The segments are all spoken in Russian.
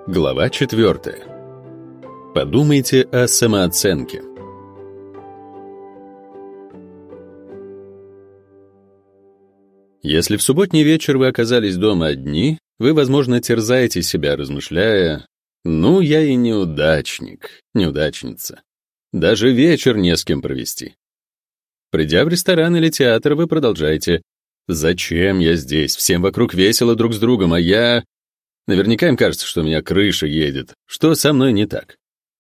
Глава 4. Подумайте о самооценке. Если в субботний вечер вы оказались дома одни, вы, возможно, терзаете себя, размышляя: «Ну, я и неудачник, неудачница. Даже вечер не с кем провести». Придя в ресторан или театр, вы продолжаете: «Зачем я здесь? Всем вокруг весело друг с другом, а я...» Наверняка им кажется, что у меня крыша едет. Что со мной не так?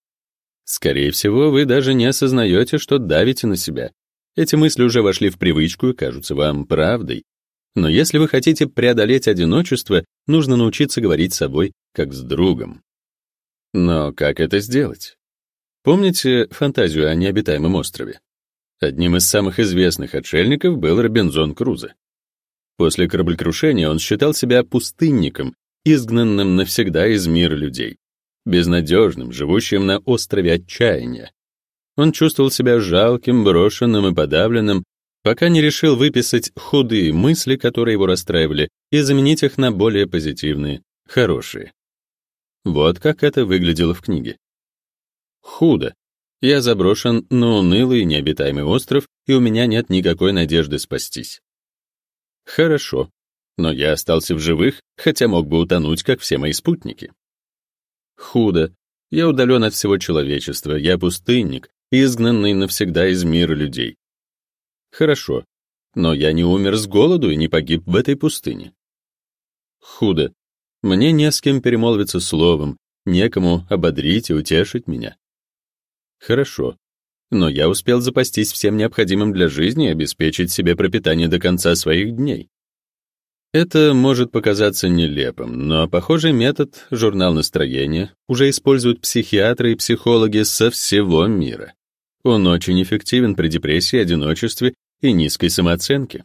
Скорее всего, вы даже не осознаете, что давите на себя. Эти мысли уже вошли в привычку и кажутся вам правдой. Но если вы хотите преодолеть одиночество, нужно научиться говорить с собой как с другом. Но как это сделать? Помните фантазию о необитаемом острове? Одним из самых известных отшельников был Робинзон Крузо. После кораблекрушения он считал себя пустынником, изгнанным навсегда из мира людей, безнадежным, живущим на острове отчаяния. Он чувствовал себя жалким, брошенным и подавленным, пока не решил выписать худые мысли, которые его расстраивали, и заменить их на более позитивные, хорошие. Вот как это выглядело в книге. Худо. Я заброшен на унылый необитаемый остров, и у меня нет никакой надежды спастись. Хорошо. Но я остался в живых, хотя мог бы утонуть, как все мои спутники. Худо. Я удален от всего человечества, я пустынник, изгнанный навсегда из мира людей. Хорошо. Но я не умер с голоду и не погиб в этой пустыне. Худо. Мне не с кем перемолвиться словом, некому ободрить и утешить меня. Хорошо. Но я успел запастись всем необходимым для жизни и обеспечить себе пропитание до конца своих дней. Это может показаться нелепым, но похожий метод, журнал настроения, уже используют психиатры и психологи со всего мира. Он очень эффективен при депрессии, одиночестве и низкой самооценке.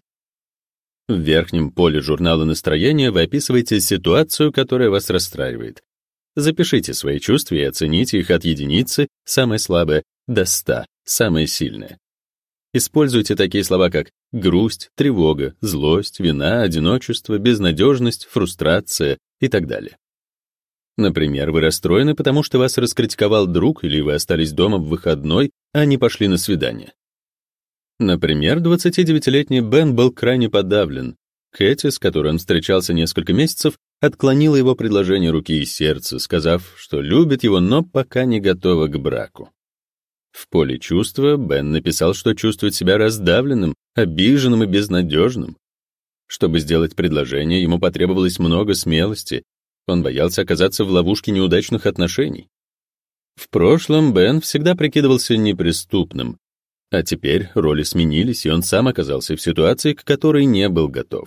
В верхнем поле журнала настроения вы описываете ситуацию, которая вас расстраивает. Запишите свои чувства и оцените их от единицы, самое слабое, до 100, самое сильное. Используйте такие слова, как грусть, тревога, злость, вина, одиночество, безнадежность, фрустрация и так далее. Например, вы расстроены, потому что вас раскритиковал друг, или вы остались дома в выходной, а не пошли на свидание. Например, 29-летний Бен был крайне подавлен. Кэти, с которой он встречался несколько месяцев, отклонила его предложение руки и сердца, сказав, что любит его, но пока не готова к браку. В поле чувства Бен написал, что чувствует себя раздавленным, обиженным и безнадежным. Чтобы сделать предложение, ему потребовалось много смелости. Он боялся оказаться в ловушке неудачных отношений. В прошлом Бен всегда прикидывался неприступным, а теперь роли сменились, и он сам оказался в ситуации, к которой не был готов.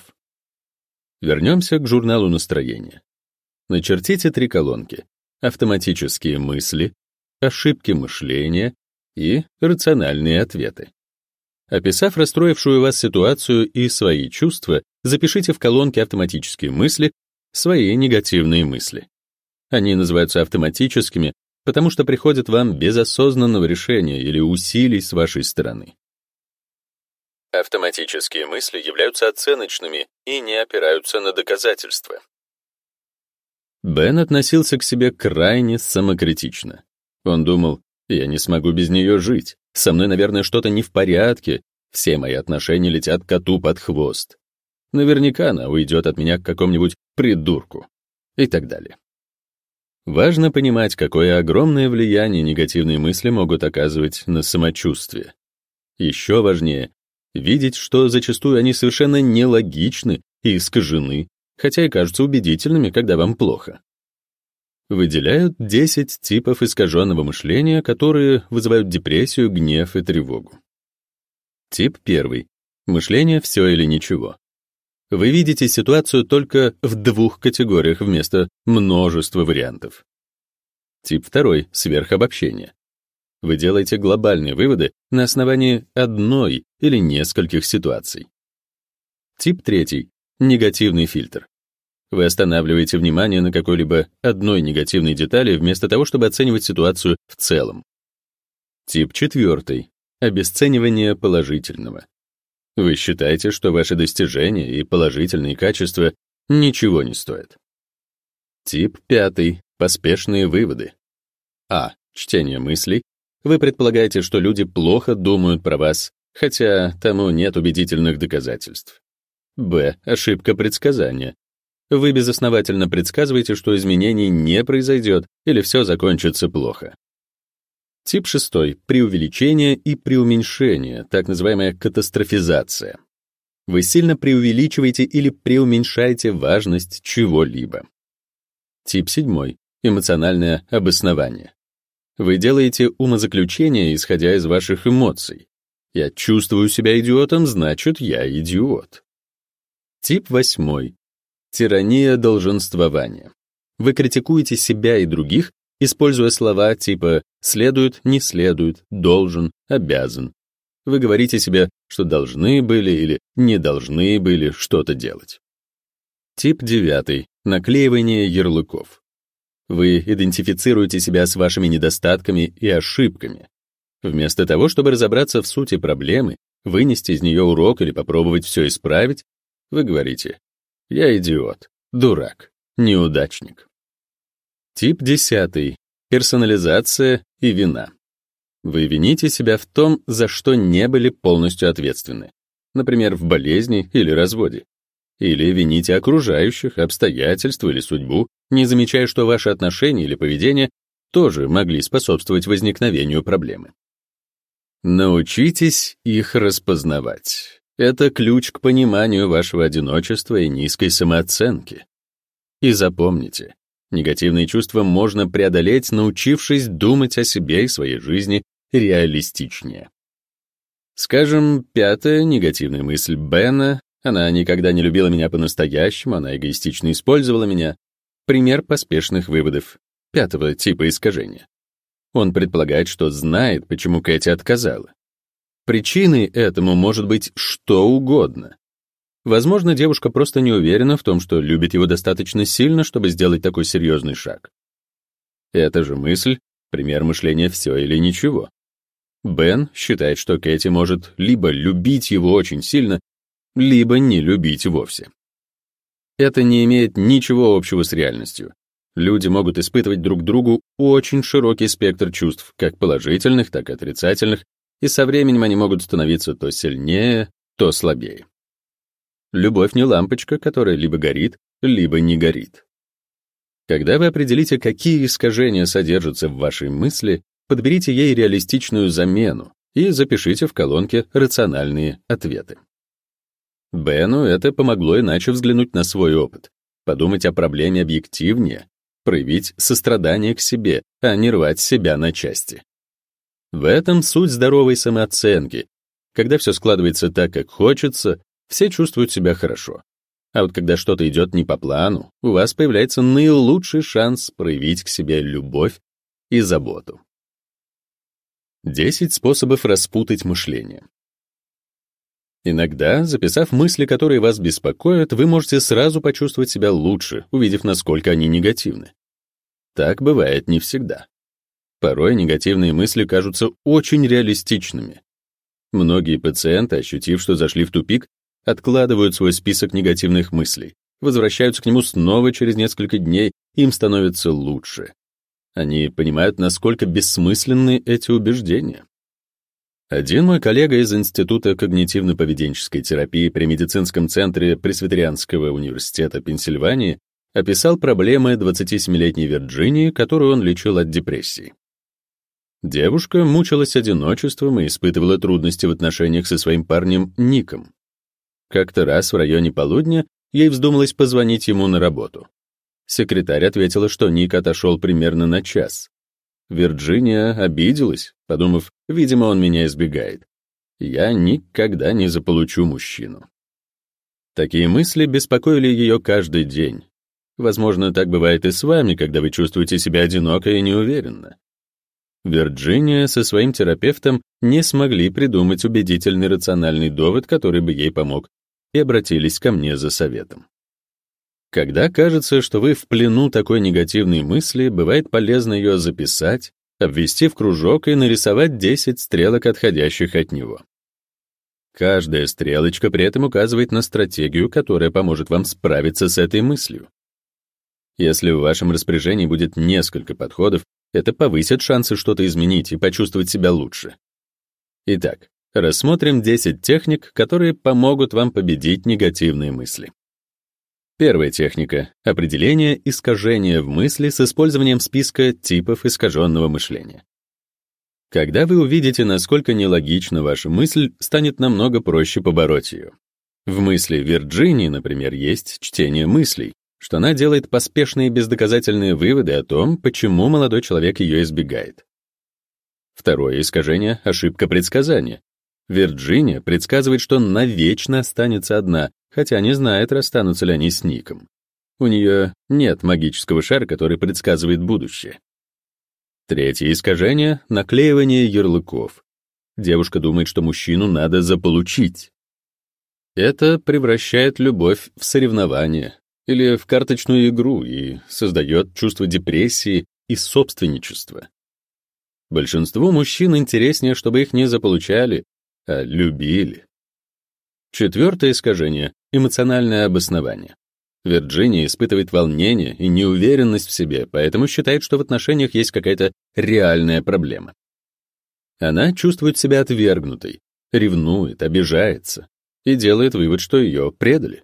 Вернемся к журналу настроения. Начертите 3 колонки: автоматические мысли, ошибки мышления и рациональные ответы. Описав расстроившую вас ситуацию и свои чувства, запишите в колонке автоматические мысли свои негативные мысли. Они называются автоматическими, потому что приходят вам без осознанного решения или усилий с вашей стороны. Автоматические мысли являются оценочными и не опираются на доказательства. Бен относился к себе крайне самокритично. Он думал: я не смогу без нее жить, со мной, наверное, что-то не в порядке, все мои отношения летят коту под хвост. Наверняка она уйдет от меня к какому-нибудь придурку и так далее. Важно понимать, какое огромное влияние негативные мысли могут оказывать на самочувствие. Еще важнее — видеть, что зачастую они совершенно нелогичны и искажены, хотя и кажутся убедительными, когда вам плохо. Выделяют 10 типов искаженного мышления, которые вызывают депрессию, гнев и тревогу. Тип 1. Мышление «все или ничего». Вы видите ситуацию только в 2 категориях вместо множества вариантов. Тип 2. Сверхобобщение. Вы делаете глобальные выводы на основании одной или нескольких ситуаций. Тип 3. Негативный фильтр. Вы останавливаете внимание на какой-либо одной негативной детали вместо того, чтобы оценивать ситуацию в целом. Тип 4. Обесценивание положительного. Вы считаете, что ваши достижения и положительные качества ничего не стоят. Тип 5. Поспешные выводы. А. Чтение мыслей. Вы предполагаете, что люди плохо думают про вас, хотя тому нет убедительных доказательств. Б. Ошибка предсказания. Вы безосновательно предсказываете, что изменений не произойдет или все закончится плохо. Тип 6. Преувеличение и преуменьшение, так называемая катастрофизация. Вы сильно преувеличиваете или преуменьшаете важность чего-либо. Тип 7. Эмоциональное обоснование. Вы делаете умозаключения, исходя из ваших эмоций. Я чувствую себя идиотом, значит, я идиот. Тип 8. Тирания долженствования. Вы критикуете себя и других, используя слова типа «следует», «не следует», «должен», «обязан». Вы говорите себе, что должны были или не должны были что-то делать. Тип 9. Наклеивание ярлыков. Вы идентифицируете себя с вашими недостатками и ошибками. Вместо того, чтобы разобраться в сути проблемы, вынести из нее урок или попробовать все исправить, вы говорите «я идиот, дурак, неудачник». Тип 10. Персонализация и вина. Вы вините себя в том, за что не были полностью ответственны, например, в болезни или разводе. Или вините окружающих, обстоятельства или судьбу, не замечая, что ваши отношения или поведение тоже могли способствовать возникновению проблемы. Научитесь их распознавать. Это ключ к пониманию вашего одиночества и низкой самооценки. И запомните, негативные чувства можно преодолеть, научившись думать о себе и своей жизни реалистичнее. Скажем, 5-я негативная мысль Бена: она никогда не любила меня по-настоящему, она эгоистично использовала меня. Пример поспешных выводов 5-го типа искажения. Он предполагает, что знает, почему Кэти отказала. Причиной этому может быть что угодно. Возможно, девушка просто не уверена в том, что любит его достаточно сильно, чтобы сделать такой серьезный шаг. Эта же мысль — пример мышления «все или ничего». Бен считает, что Кэти может либо любить его очень сильно, либо не любить вовсе. Это не имеет ничего общего с реальностью. Люди могут испытывать друг другу очень широкий спектр чувств, как положительных, так и отрицательных, и со временем они могут становиться то сильнее, то слабее. Любовь не лампочка, которая либо горит, либо не горит. Когда вы определите, какие искажения содержатся в вашей мысли, подберите ей реалистичную замену и запишите в колонке рациональные ответы. Бену это помогло иначе взглянуть на свой опыт, подумать о проблеме объективнее, проявить сострадание к себе, а не рвать себя на части. В этом суть здоровой самооценки. Когда все складывается так, как хочется, все чувствуют себя хорошо. А вот когда что-то идет не по плану, у вас появляется наилучший шанс проявить к себе любовь и заботу. 10 способов распутать мышление. Иногда, записав мысли, которые вас беспокоят, вы можете сразу почувствовать себя лучше, увидев, насколько они негативны. Так бывает не всегда. Порой негативные мысли кажутся очень реалистичными. Многие пациенты, ощутив, что зашли в тупик, откладывают свой список негативных мыслей, возвращаются к нему снова через несколько дней, им становится лучше. Они понимают, насколько бессмысленны эти убеждения. Один мой коллега из Института когнитивно-поведенческой терапии при медицинском центре Пресвитерианского университета Пенсильвании описал проблемы 27-летней Вирджинии, которую он лечил от депрессии. Девушка мучилась одиночеством и испытывала трудности в отношениях со своим парнем Ником. Как-то раз в районе полудня ей вздумалось позвонить ему на работу. Секретарь ответила, что Ник отошел примерно на час. Вирджиния обиделась, подумав, видимо, он меня избегает. Я никогда не заполучу мужчину. Такие мысли беспокоили ее каждый день. Возможно, так бывает и с вами, когда вы чувствуете себя одиноко и неуверенно. Вирджиния со своим терапевтом не смогли придумать убедительный рациональный довод, который бы ей помог, и обратились ко мне за советом. Когда кажется, что вы в плену такой негативной мысли, бывает полезно ее записать, обвести в кружок и нарисовать 10 стрелок, отходящих от него. Каждая стрелочка при этом указывает на стратегию, которая поможет вам справиться с этой мыслью. Если в вашем распоряжении будет несколько подходов, это повысит шансы что-то изменить и почувствовать себя лучше. Итак, рассмотрим 10 техник, которые помогут вам победить негативные мысли. Первая техника — определение искажения в мысли с использованием списка типов искаженного мышления. Когда вы увидите, насколько нелогична ваша мысль, станет намного проще побороть ее. В мысли Вирджинии, например, есть чтение мыслей, что она делает поспешные бездоказательные выводы о том, почему молодой человек ее избегает. Второе искажение — ошибка предсказания. Вирджиния предсказывает, что навечно останется одна, хотя не знает, расстанутся ли они с Ником. У нее нет магического шара, который предсказывает будущее. Третье искажение — наклеивание ярлыков. Девушка думает, что мужчину надо заполучить. Это превращает любовь в соревнование или в карточную игру и создает чувство депрессии и собственничества. Большинству мужчин интереснее, чтобы их не заполучали, а любили. Четвертое искажение — эмоциональное обоснование. Вирджиния испытывает волнение и неуверенность в себе, поэтому считает, что в отношениях есть какая-то реальная проблема. Она чувствует себя отвергнутой, ревнует, обижается и делает вывод, что ее предали.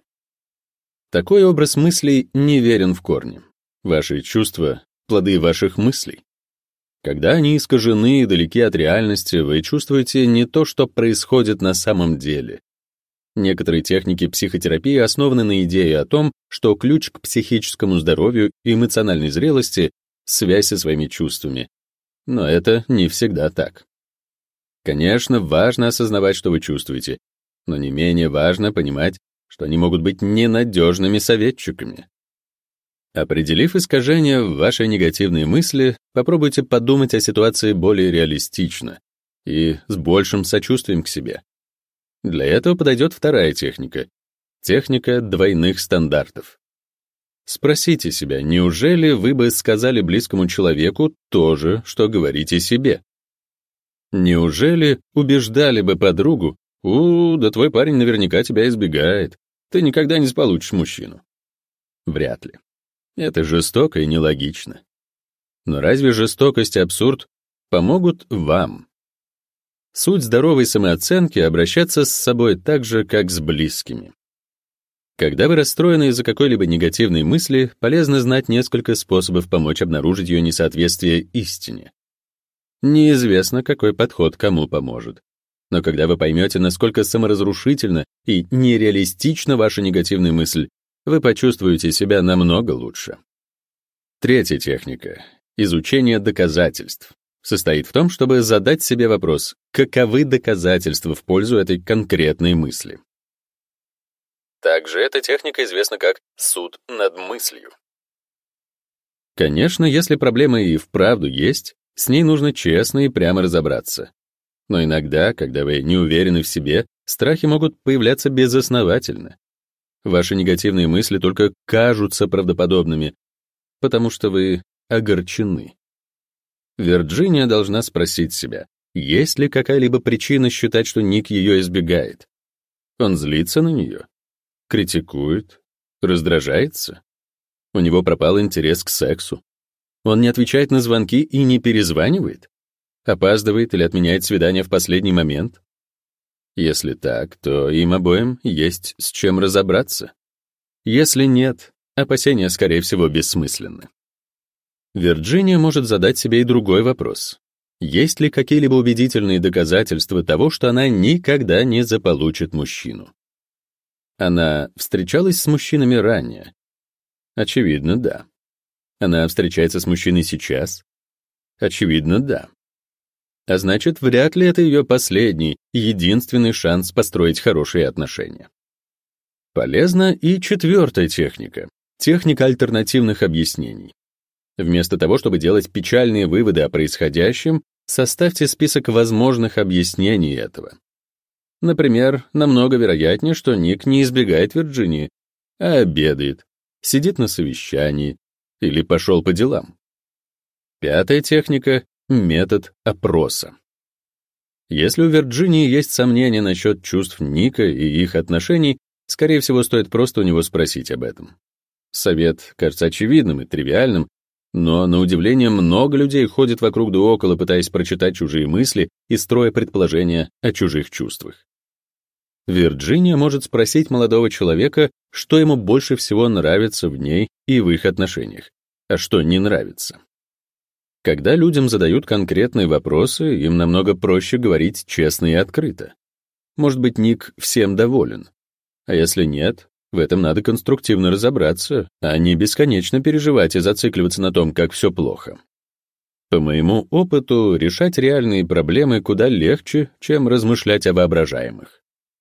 Такой образ мыслей неверен в корне. Ваши чувства — плоды ваших мыслей. Когда они искажены и далеки от реальности, вы чувствуете не то, что происходит на самом деле. Некоторые техники психотерапии основаны на идее о том, что ключ к психическому здоровью и эмоциональной зрелости — связь со своими чувствами. Но это не всегда так. Конечно, важно осознавать, что вы чувствуете, но не менее важно понимать, что они могут быть ненадежными советчиками. Определив искажения в вашей негативные мысли, попробуйте подумать о ситуации более реалистично и с большим сочувствием к себе. Для этого подойдет вторая техника — техника двойных стандартов. Спросите себя, неужели вы бы сказали близкому человеку то же, что говорите себе? Неужели убеждали бы подругу: да твой парень наверняка тебя избегает, ты никогда не получишь мужчину»? Вряд ли. Это жестоко и нелогично. Но разве жестокость и абсурд помогут вам? Суть здоровой самооценки — обращаться с собой так же, как с близкими. Когда вы расстроены из-за какой-либо негативной мысли, полезно знать несколько способов помочь обнаружить ее несоответствие истине. Неизвестно, какой подход кому поможет. Но когда вы поймете, насколько саморазрушительна и нереалистична ваша негативная мысль, вы почувствуете себя намного лучше. Третья техника — изучение доказательств. Состоит в том, чтобы задать себе вопрос, каковы доказательства в пользу этой конкретной мысли. Также эта техника известна как суд над мыслью. Конечно, если проблема и вправду есть, с ней нужно честно и прямо разобраться. Но иногда, когда вы не уверены в себе, страхи могут появляться безосновательно. Ваши негативные мысли только кажутся правдоподобными, потому что вы огорчены. Вирджиния должна спросить себя, есть ли какая-либо причина считать, что Ник ее избегает. Он злится на нее? Критикует? Раздражается? У него пропал интерес к сексу? Он не отвечает на звонки и не перезванивает? Опаздывает или отменяет свидание в последний момент? Если так, то им обоим есть с чем разобраться. Если нет, опасения, скорее всего, бессмысленны. Вирджиния может задать себе и другой вопрос. Есть ли какие-либо убедительные доказательства того, что она никогда не заполучит мужчину? Она встречалась с мужчинами ранее? Очевидно, да. Она встречается с мужчиной сейчас? Очевидно, да. А значит, вряд ли это ее последний, единственный шанс построить хорошие отношения. Полезна и четвертая техника — техника альтернативных объяснений. Вместо того, чтобы делать печальные выводы о происходящем, составьте список возможных объяснений этого. Например, намного вероятнее, что Ник не избегает Вирджинии, а обедает, сидит на совещании или пошел по делам. Пятая техника — метод опроса. Если у Вирджинии есть сомнения насчет чувств Ника и их отношений, скорее всего, стоит просто у него спросить об этом. Совет кажется очевидным и тривиальным, но, на удивление, много людей ходит вокруг да около, пытаясь прочитать чужие мысли и строя предположения о чужих чувствах. Вирджиния может спросить молодого человека, что ему больше всего нравится в ней и в их отношениях, а что не нравится. Когда людям задают конкретные вопросы, им намного проще говорить честно и открыто. Может быть, Ник всем доволен. А если нет, в этом надо конструктивно разобраться, а не бесконечно переживать и зацикливаться на том, как все плохо. По моему опыту, решать реальные проблемы куда легче, чем размышлять о воображаемых.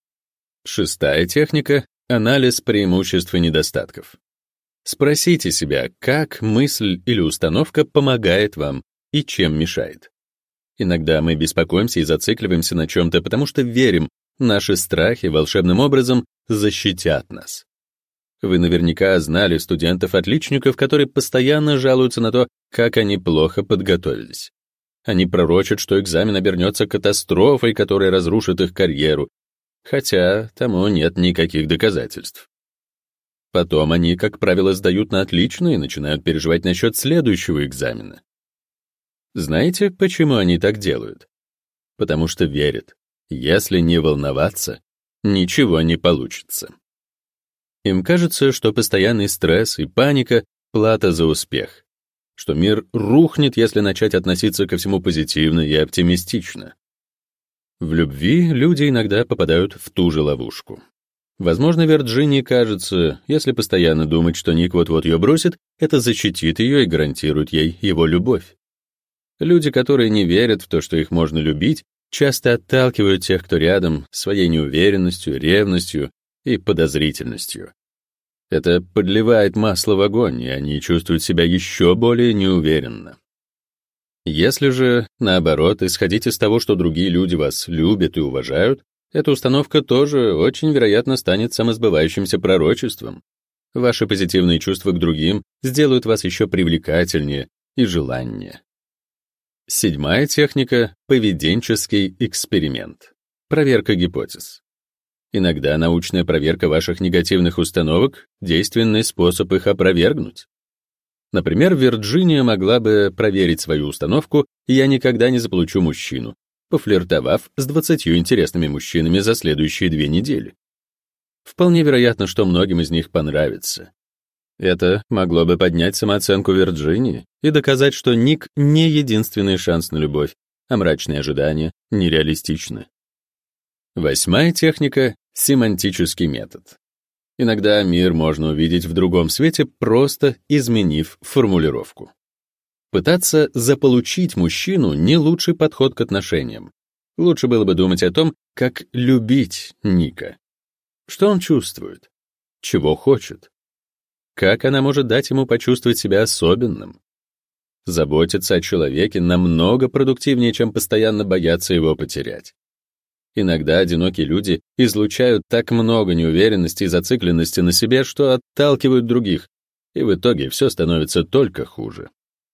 6-я техника — анализ преимуществ и недостатков. Спросите себя, как мысль или установка помогает вам и чем мешает. Иногда мы беспокоимся и зацикливаемся на чем-то, потому что верим, наши страхи волшебным образом защитят нас. Вы наверняка знали студентов-отличников, которые постоянно жалуются на то, как они плохо подготовились. Они пророчат, что экзамен обернется катастрофой, которая разрушит их карьеру, хотя тому нет никаких доказательств. Потом они, как правило, сдают на отлично и начинают переживать насчет следующего экзамена. Знаете, почему они так делают? Потому что верят, если не волноваться, ничего не получится. Им кажется, что постоянный стресс и паника — плата за успех, что мир рухнет, если начать относиться ко всему позитивно и оптимистично. В любви люди иногда попадают в ту же ловушку. Возможно, Вирджинии кажется, если постоянно думать, что Ник вот-вот ее бросит, это защитит ее и гарантирует ей его любовь. Люди, которые не верят в то, что их можно любить, часто отталкивают тех, кто рядом, своей неуверенностью, ревностью и подозрительностью. Это подливает масло в огонь, и они чувствуют себя еще более неуверенно. Если же, наоборот, исходить из того, что другие люди вас любят и уважают, эта установка тоже очень вероятно станет самосбывающимся пророчеством. Ваши позитивные чувства к другим сделают вас еще привлекательнее и желаннее. 7-я техника — поведенческий эксперимент. Проверка гипотез. Иногда научная проверка ваших негативных установок — действенный способ их опровергнуть. Например, Вирджиния могла бы проверить свою установку «я никогда не заполучу мужчину», пофлиртовав с 20 интересными мужчинами за следующие 2 недели. Вполне вероятно, что многим из них понравится. Это могло бы поднять самооценку Вирджинии и доказать, что Ник не единственный шанс на любовь, а мрачные ожидания нереалистичны. 8-я техника — семантический метод. Иногда мир можно увидеть в другом свете, просто изменив формулировку. Пытаться заполучить мужчину — не лучший подход к отношениям. Лучше было бы думать о том, как любить Ника. Что он чувствует? Чего хочет? Как она может дать ему почувствовать себя особенным? Заботиться о человеке намного продуктивнее, чем постоянно бояться его потерять. Иногда одинокие люди излучают так много неуверенности и зацикленности на себе, что отталкивают других, и в итоге все становится только хуже.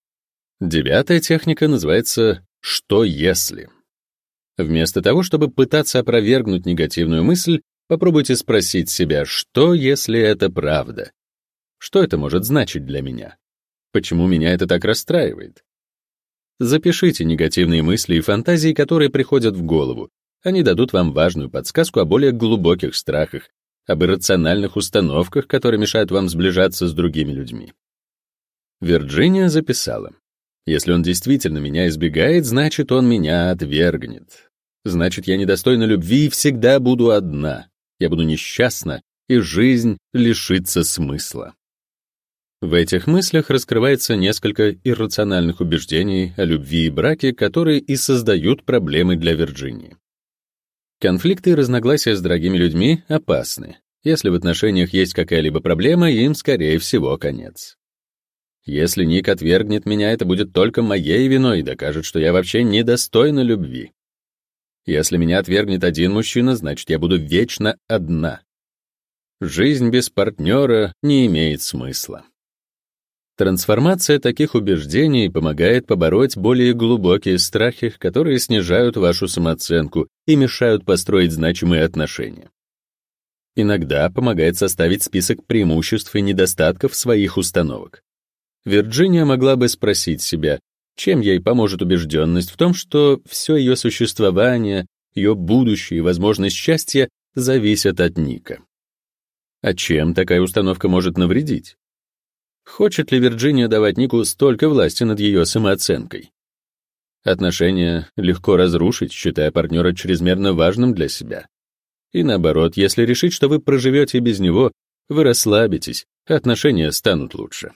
9-я техника называется «что если?». Вместо того, чтобы пытаться опровергнуть негативную мысль, попробуйте спросить себя, что если это правда? Что это может значить для меня? Почему меня это так расстраивает? Запишите негативные мысли и фантазии, которые приходят в голову. Они дадут вам важную подсказку о более глубоких страхах, об иррациональных установках, которые мешают вам сближаться с другими людьми. Вирджиния записала: «Если он действительно меня избегает, значит, он меня отвергнет. Значит, я недостойна любви и всегда буду одна. Я буду несчастна, и жизнь лишится смысла». В этих мыслях раскрывается несколько иррациональных убеждений о любви и браке, которые и создают проблемы для Вирджинии. Конфликты и разногласия с дорогими людьми опасны. Если в отношениях есть какая-либо проблема, им, скорее всего, конец. Если Ник отвергнет меня, это будет только моей виной и докажет, что я вообще недостойна любви. Если меня отвергнет один мужчина, значит, я буду вечно одна. Жизнь без партнера не имеет смысла. Трансформация таких убеждений помогает побороть более глубокие страхи, которые снижают вашу самооценку и мешают построить значимые отношения. Иногда помогает составить список преимуществ и недостатков своих установок. Вирджиния могла бы спросить себя, чем ей поможет убежденность в том, что все ее существование, ее будущее и возможность счастья зависят от Ника. А чем такая установка может навредить? Хочет ли Вирджиния давать Нику столько власти над ее самооценкой? Отношения легко разрушить, считая партнера чрезмерно важным для себя. И наоборот, если решить, что вы проживете без него, вы расслабитесь, отношения станут лучше.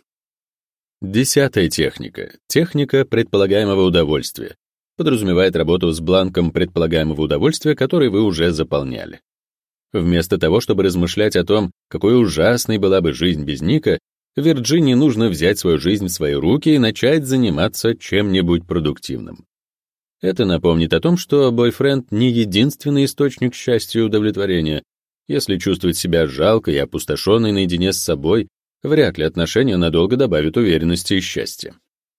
10-я техника. Техника предполагаемого удовольствия. Подразумевает работу с бланком предполагаемого удовольствия, который вы уже заполняли. Вместо того, чтобы размышлять о том, какой ужасной была бы жизнь без Ника, Вирджинии нужно взять свою жизнь в свои руки и начать заниматься чем-нибудь продуктивным. Это напомнит о том, что бойфренд не единственный источник счастья и удовлетворения. Если чувствовать себя жалко и опустошенной наедине с собой, вряд ли отношения надолго добавят уверенности и счастья.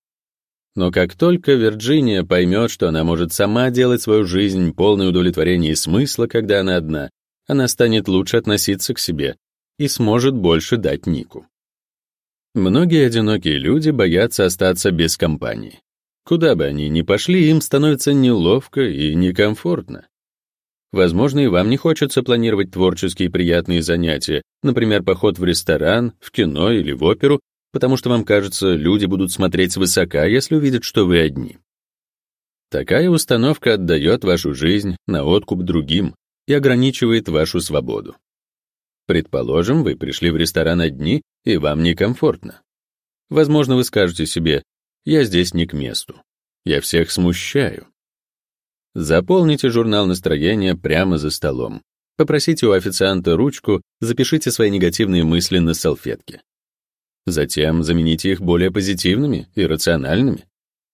Но как только Вирджиния поймет, что она может сама делать свою жизнь полной удовлетворения и смысла, когда она одна, она станет лучше относиться к себе и сможет больше дать Нику. Многие одинокие люди боятся остаться без компании. Куда бы они ни пошли, им становится неловко и некомфортно. Возможно, и вам не хочется планировать творческие приятные занятия, например, поход в ресторан, в кино или в оперу, потому что вам кажется, люди будут смотреть свысока, если увидят, что вы одни. Такая установка отдает вашу жизнь на откуп другим и ограничивает вашу свободу. Предположим, вы пришли в ресторан одни, и вам некомфортно. Возможно, вы скажете себе: «Я здесь не к месту. Я всех смущаю». Заполните журнал настроения прямо за столом. Попросите у официанта ручку, запишите свои негативные мысли на салфетке. Затем замените их более позитивными и рациональными.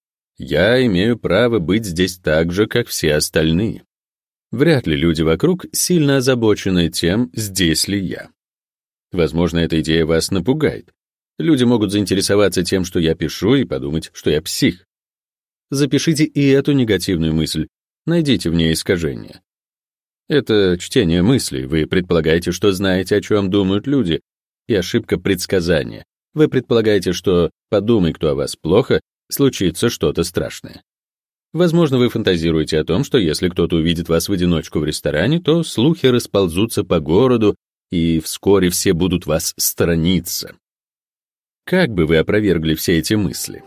Я имею право быть здесь так же, как все остальные. Вряд ли люди вокруг сильно озабочены тем, здесь ли я. Возможно, эта идея вас напугает. Люди могут заинтересоваться тем, что я пишу, и подумать, что я псих. Запишите и эту негативную мысль, найдите в ней искажение. Это чтение мыслей, вы предполагаете, что знаете, о чем думают люди, и ошибка предсказания. Вы предполагаете, что, подумай, кто о вас плохо, случится что-то страшное. Возможно, вы фантазируете о том, что если кто-то увидит вас в одиночку в ресторане, то слухи расползутся по городу, и вскоре все будут вас сторониться. Как бы вы опровергли все эти мысли?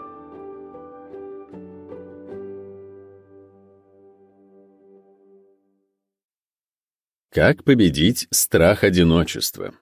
Как победить страх одиночества?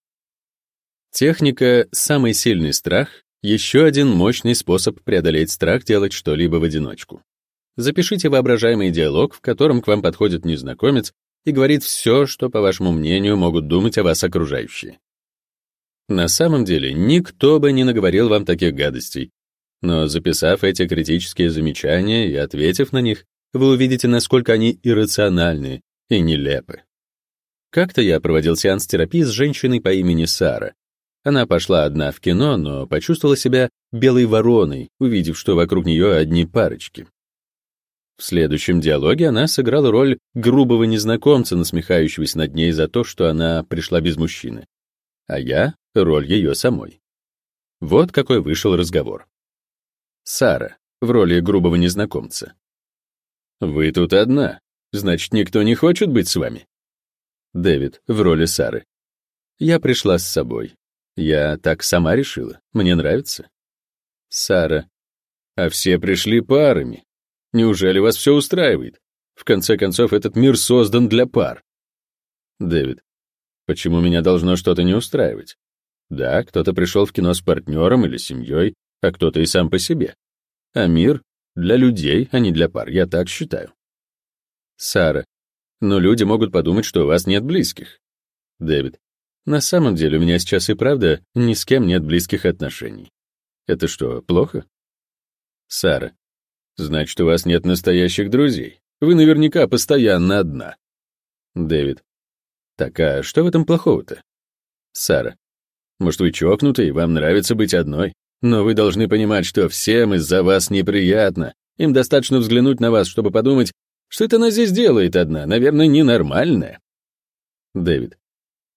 Техника «самый сильный страх» — еще один мощный способ преодолеть страх делать что-либо в одиночку. Запишите воображаемый диалог, в котором к вам подходит незнакомец и говорит все, что, по вашему мнению, могут думать о вас окружающие. На самом деле, никто бы не наговорил вам таких гадостей, но записав эти критические замечания и ответив на них, вы увидите, насколько они иррациональны и нелепы. Как-то я проводил сеанс терапии с женщиной по имени Сара. Она пошла одна в кино, но почувствовала себя белой вороной, увидев, что вокруг нее одни парочки. В следующем диалоге она сыграла роль грубого незнакомца, насмехающегося над ней за то, что она пришла без мужчины, а я — роль ее самой. Вот какой вышел разговор. Сара в роли грубого незнакомца. «Вы тут одна, значит, никто не хочет быть с вами?» Дэвид в роли Сары. «Я пришла с собой. Я так сама решила. Мне нравится». Сара. «А все пришли парами. Неужели вас все устраивает? В конце концов, этот мир создан для пар». Дэвид. «Почему меня должно что-то не устраивать? Да, кто-то пришел в кино с партнером или семьей, а кто-то и сам по себе. А мир для людей, а не для пар, я так считаю». Сара. «Но люди могут подумать, что у вас нет близких». Дэвид. «На самом деле у меня сейчас и правда ни с кем нет близких отношений. Это что, плохо?» Сара. «Значит, у вас нет настоящих друзей. Вы наверняка постоянно одна». Дэвид. «Так а что в этом плохого-то?» Сара. «Может, вы чокнутый, и вам нравится быть одной? Но вы должны понимать, что всем из-за вас неприятно. Им достаточно взглянуть на вас, чтобы подумать, что это она здесь делает одна, наверное, ненормальная». Дэвид.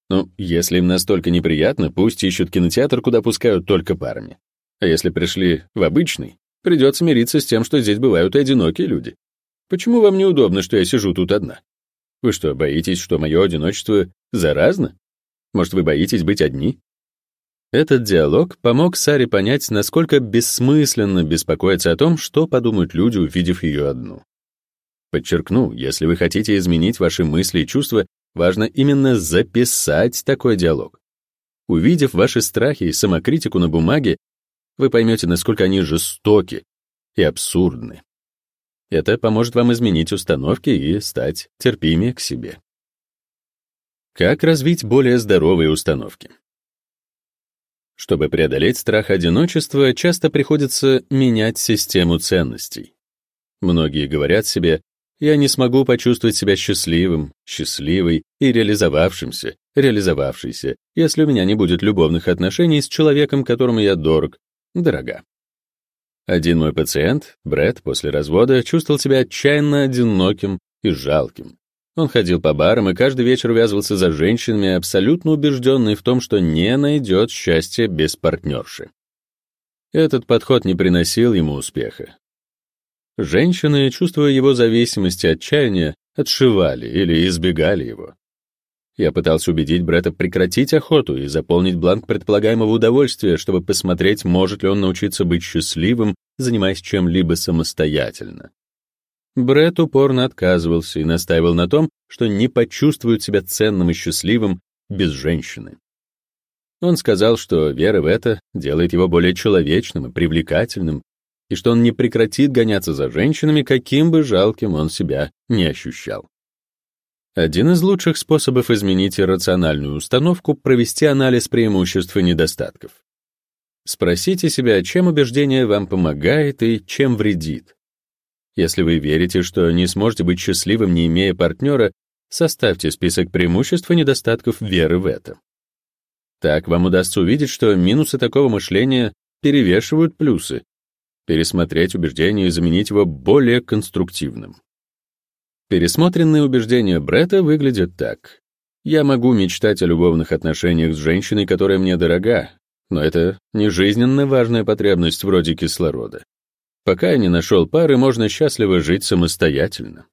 Ну, если им настолько неприятно, пусть ищут кинотеатр, куда пускают только парами. А если пришли в обычный, придется мириться с тем, что здесь бывают и одинокие люди. Почему вам неудобно, что я сижу тут одна? Вы что, боитесь, что мое одиночество заразно? Может, вы боитесь быть одни? Этот диалог помог Саре понять, насколько бессмысленно беспокоиться о том, что подумают люди, увидев ее одну. Подчеркну, если вы хотите изменить ваши мысли и чувства, важно именно записать такой диалог. Увидев ваши страхи и самокритику на бумаге, вы поймете, насколько они жестоки и абсурдны. Это поможет вам изменить установки и стать терпимее к себе. Как развить более здоровые установки? Чтобы преодолеть страх одиночества, часто приходится менять систему ценностей. Многие говорят себе: «Я не смогу почувствовать себя счастливым, счастливой и реализовавшимся, реализовавшейся, если у меня не будет любовных отношений с человеком, которому я дорог, дорога». Один мой пациент, Брэд, после развода чувствовал себя отчаянно одиноким и жалким. Он ходил по барам и каждый вечер увязывался за женщинами, абсолютно убежденный в том, что не найдет счастья без партнерши. Этот подход не приносил ему успеха. Женщины, чувствуя его зависимость и отчаяние, отшивали или избегали его. Я пытался убедить Бретта прекратить охоту и заполнить бланк предполагаемого удовольствия, чтобы посмотреть, может ли он научиться быть счастливым, занимаясь чем-либо самостоятельно. Бретт упорно отказывался и настаивал на том, что не почувствует себя ценным и счастливым без женщины. Он сказал, что вера в это делает его более человечным и привлекательным, и что он не прекратит гоняться за женщинами, каким бы жалким он себя не ощущал. Один из лучших способов изменить иррациональную установку — провести анализ преимуществ и недостатков. Спросите себя, чем убеждение вам помогает и чем вредит. Если вы верите, что не сможете быть счастливым, не имея партнера, составьте список преимуществ и недостатков веры в это. Так вам удастся увидеть, что минусы такого мышления перевешивают плюсы, пересмотреть убеждение и заменить его более конструктивным. Пересмотренные убеждения Бретта выглядят так. Я могу мечтать о любовных отношениях с женщиной, которая мне дорога, но это не жизненно важная потребность вроде кислорода. Пока я не нашел пары, можно счастливо жить самостоятельно.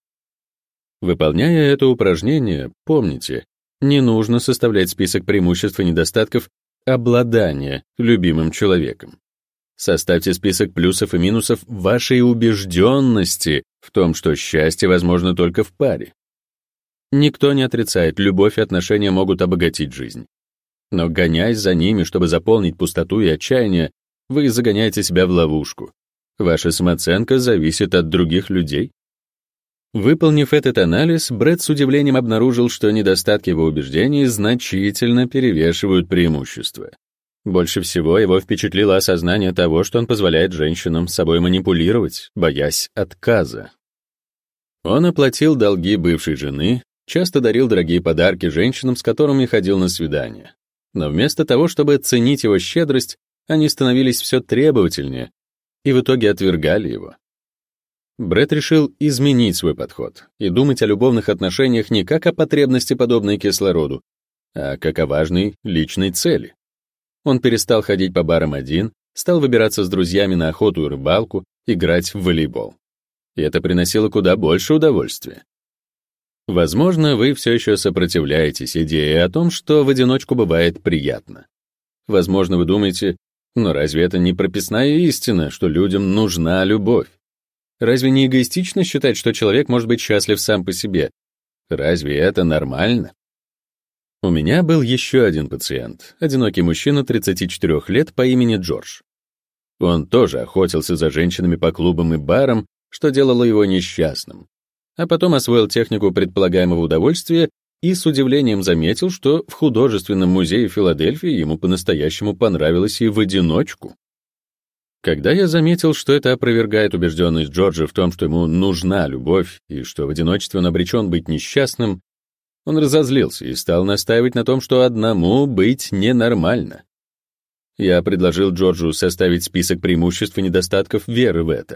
Выполняя это упражнение, помните, не нужно составлять список преимуществ и недостатков обладания любимым человеком. Составьте список плюсов и минусов вашей убежденности в том, что счастье возможно только в паре. Никто не отрицает, любовь и отношения могут обогатить жизнь. Но гоняясь за ними, чтобы заполнить пустоту и отчаяние, вы загоняете себя в ловушку. Ваша самооценка зависит от других людей. Выполнив этот анализ, Бретт с удивлением обнаружил, что недостатки его убеждений значительно перевешивают преимущества. Больше всего его впечатлило осознание того, что он позволяет женщинам с собой манипулировать, боясь отказа. Он оплатил долги бывшей жены, часто дарил дорогие подарки женщинам, с которыми ходил на свидания. Но вместо того, чтобы ценить его щедрость, они становились все требовательнее и в итоге отвергали его. Бретт решил изменить свой подход и думать о любовных отношениях не как о потребности, подобной кислороду, а как о важной личной цели. Он перестал ходить по барам один, стал выбираться с друзьями на охоту и рыбалку, играть в волейбол. И это приносило куда больше удовольствия. Возможно, вы все еще сопротивляетесь идее о том, что в одиночку бывает приятно. Возможно, вы думаете, но разве это не прописная истина, что людям нужна любовь? Разве не эгоистично считать, что человек может быть счастлив сам по себе? Разве это нормально? У меня был еще один пациент, одинокий мужчина 34 лет по имени Джордж. Он тоже охотился за женщинами по клубам и барам, что делало его несчастным. А потом освоил технику предполагаемого удовольствия и с удивлением заметил, что в художественном музее Филадельфии ему по-настоящему понравилось и в одиночку. Когда я заметил, что это опровергает убежденность Джорджа в том, что ему нужна любовь и что в одиночестве он обречен быть несчастным, он разозлился и стал настаивать на том, что одному быть ненормально. Я предложил Джорджу составить список преимуществ и недостатков веры в это.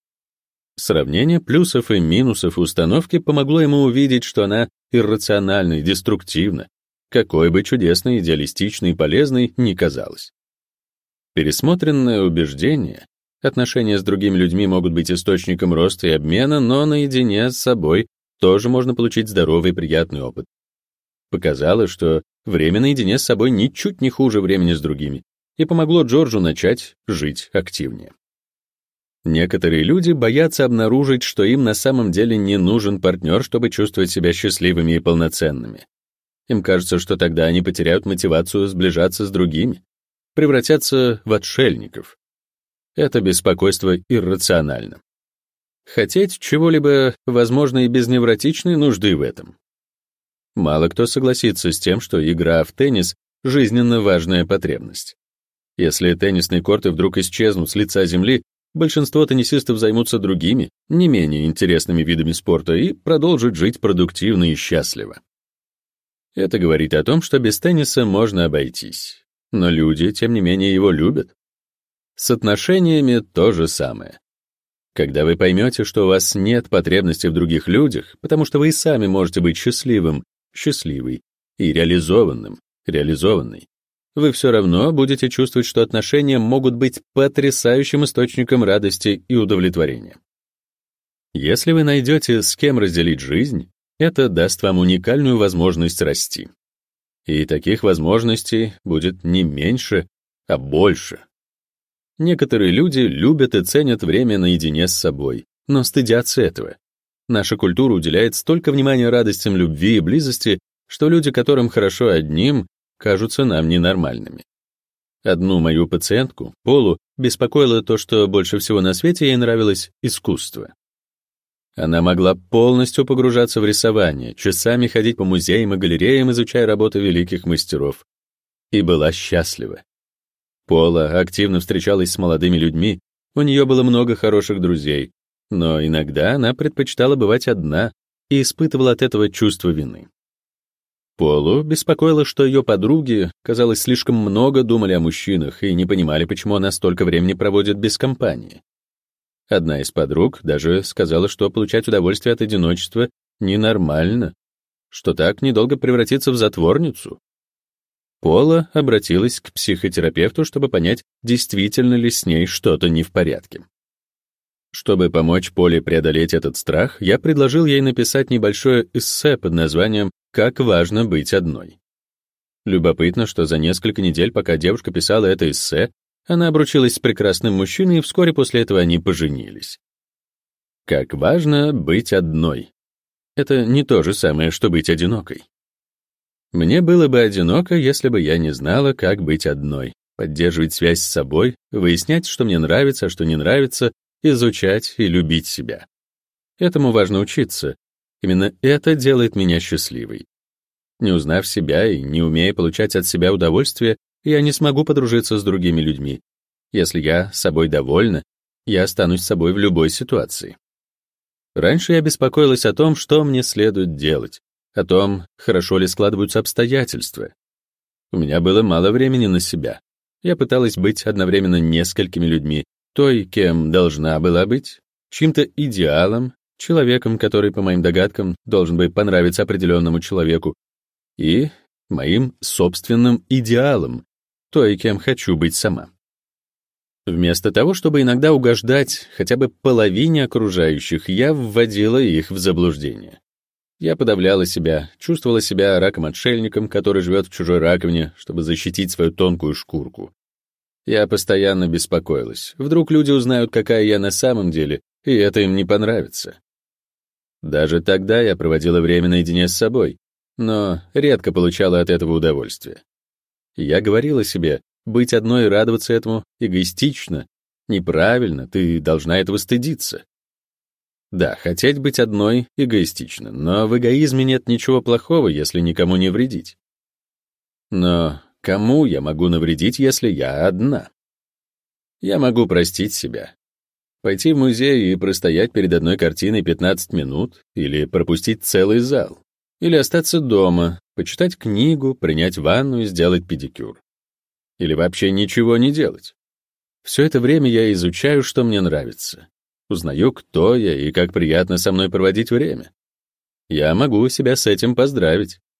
Сравнение плюсов и минусов установки помогло ему увидеть, что она иррациональна и деструктивна, какой бы чудесной, идеалистичной и полезной ни казалась. Пересмотренное убеждение, отношения с другими людьми могут быть источником роста и обмена, но наедине с собой тоже можно получить здоровый и приятный опыт. Показало, что время наедине с собой ничуть не хуже времени с другими, и помогло Джорджу начать жить активнее. Некоторые люди боятся обнаружить, что им на самом деле не нужен партнер, чтобы чувствовать себя счастливыми и полноценными. Им кажется, что тогда они потеряют мотивацию сближаться с другими, превратятся в отшельников. Это беспокойство иррационально. Хотеть чего-либо, возможно, и без невротичной нужды в этом. Мало кто согласится с тем, что игра в теннис — жизненно важная потребность. Если теннисные корты вдруг исчезнут с лица земли, большинство теннисистов займутся другими, не менее интересными видами спорта и продолжат жить продуктивно и счастливо. Это говорит о том, что без тенниса можно обойтись. Но люди, тем не менее, его любят. С отношениями то же самое. Когда вы поймете, что у вас нет потребности в других людях, потому что вы и сами можете быть счастливым, счастливой и реализованным, реализованной, вы все равно будете чувствовать, что отношения могут быть потрясающим источником радости и удовлетворения. Если вы найдете, с кем разделить жизнь, это даст вам уникальную возможность расти. И таких возможностей будет не меньше, а больше. Некоторые люди любят и ценят время наедине с собой, но стыдятся этого. Наша культура уделяет столько внимания радостям любви и близости, что люди, которым хорошо одним, кажутся нам ненормальными. Одну мою пациентку, Полу, беспокоило то, что больше всего на свете ей нравилось искусство. Она могла полностью погружаться в рисование, часами ходить по музеям и галереям, изучая работы великих мастеров. И была счастлива. Пола активно встречалась с молодыми людьми, у нее было много хороших друзей, но иногда она предпочитала бывать одна и испытывала от этого чувство вины. Полу беспокоило, что ее подруги, казалось, слишком много думали о мужчинах и не понимали, почему она столько времени проводит без компании. Одна из подруг даже сказала, что получать удовольствие от одиночества ненормально, что так недолго превратится в затворницу. Пола обратилась к психотерапевту, чтобы понять, действительно ли с ней что-то не в порядке. Чтобы помочь Поле преодолеть этот страх, я предложил ей написать небольшое эссе под названием «Как важно быть одной». Любопытно, что за несколько недель, пока девушка писала это эссе, она обручилась с прекрасным мужчиной, и вскоре после этого они поженились. Как важно быть одной. Это не то же самое, что быть одинокой. Мне было бы одиноко, если бы я не знала, как быть одной, поддерживать связь с собой, выяснять, что мне нравится, а что не нравится, изучать и любить себя. Этому важно учиться. Именно это делает меня счастливой. Не узнав себя и не умея получать от себя удовольствие, я не смогу подружиться с другими людьми. Если я собой довольна, я останусь собой в любой ситуации. Раньше я беспокоилась о том, что мне следует делать, о том, хорошо ли складываются обстоятельства. У меня было мало времени на себя. Я пыталась быть одновременно несколькими людьми, той, кем должна была быть, чьим-то идеалом, человеком, который, по моим догадкам, должен бы понравиться определенному человеку, и моим собственным идеалом, той, кем хочу быть сама. Вместо того, чтобы иногда угождать хотя бы половине окружающих, я вводила их в заблуждение. Я подавляла себя, чувствовала себя раком-отшельником, который живет в чужой раковине, чтобы защитить свою тонкую шкурку. Я постоянно беспокоилась. Вдруг люди узнают, какая я на самом деле, и это им не понравится. Даже тогда я проводила время наедине с собой, но редко получала от этого удовольствие. Я говорила себе, быть одной и радоваться этому эгоистично, неправильно, ты должна этого стыдиться. Да, хотеть быть одной эгоистично, но в эгоизме нет ничего плохого, если никому не вредить. Но кому я могу навредить, если я одна? Я могу простить себя. Пойти в музей и простоять перед одной картиной 15 минут, или пропустить целый зал, или остаться дома, почитать книгу, принять ванну и сделать педикюр. Или вообще ничего не делать. Все это время я изучаю, что мне нравится. Узнаю, кто я и как приятно со мной проводить время. Я могу себя с этим поздравить.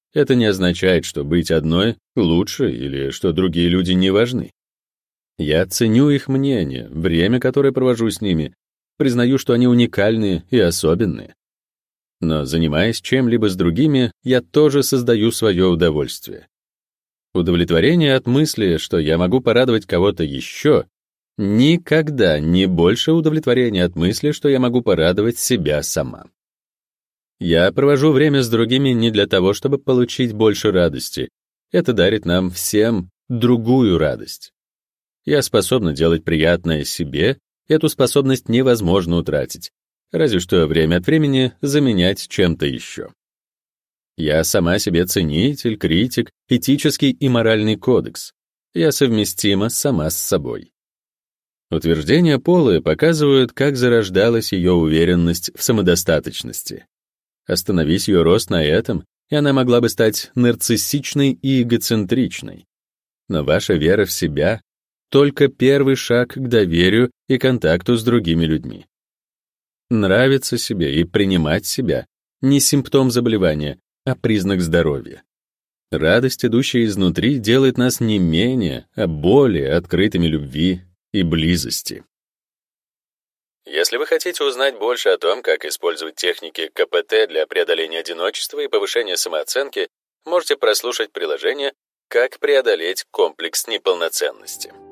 Это не означает, что быть одной лучше или что другие люди не важны. Я ценю их мнение, время, которое провожу с ними, признаю, что они уникальные и особенные. Но занимаясь чем-либо с другими, я тоже создаю свое удовольствие. Удовлетворение от мысли, что я могу порадовать кого-то еще, никогда не больше удовлетворения от мысли, что я могу порадовать себя сама. Я провожу время с другими не для того, чтобы получить больше радости. Это дарит нам всем другую радость. Я способна делать приятное себе, эту способность невозможно утратить, разве что время от времени заменять чем-то еще. Я сама себе ценитель, критик, этический и моральный кодекс. Я совместима сама с собой. Утверждения Полы показывают, как зарождалась ее уверенность в самодостаточности. Остановись ее рост на этом, и она могла бы стать нарциссичной и эгоцентричной. Но ваша вера в себя — только первый шаг к доверию и контакту с другими людьми. Нравиться себе и принимать себя — не симптом заболевания, а признак здоровья. Радость, идущая изнутри, делает нас не менее, а более открытыми любви и близости. Если вы хотите узнать больше о том, как использовать техники КПТ для преодоления одиночества и повышения самооценки, можете прослушать приложение «Как преодолеть комплекс неполноценности».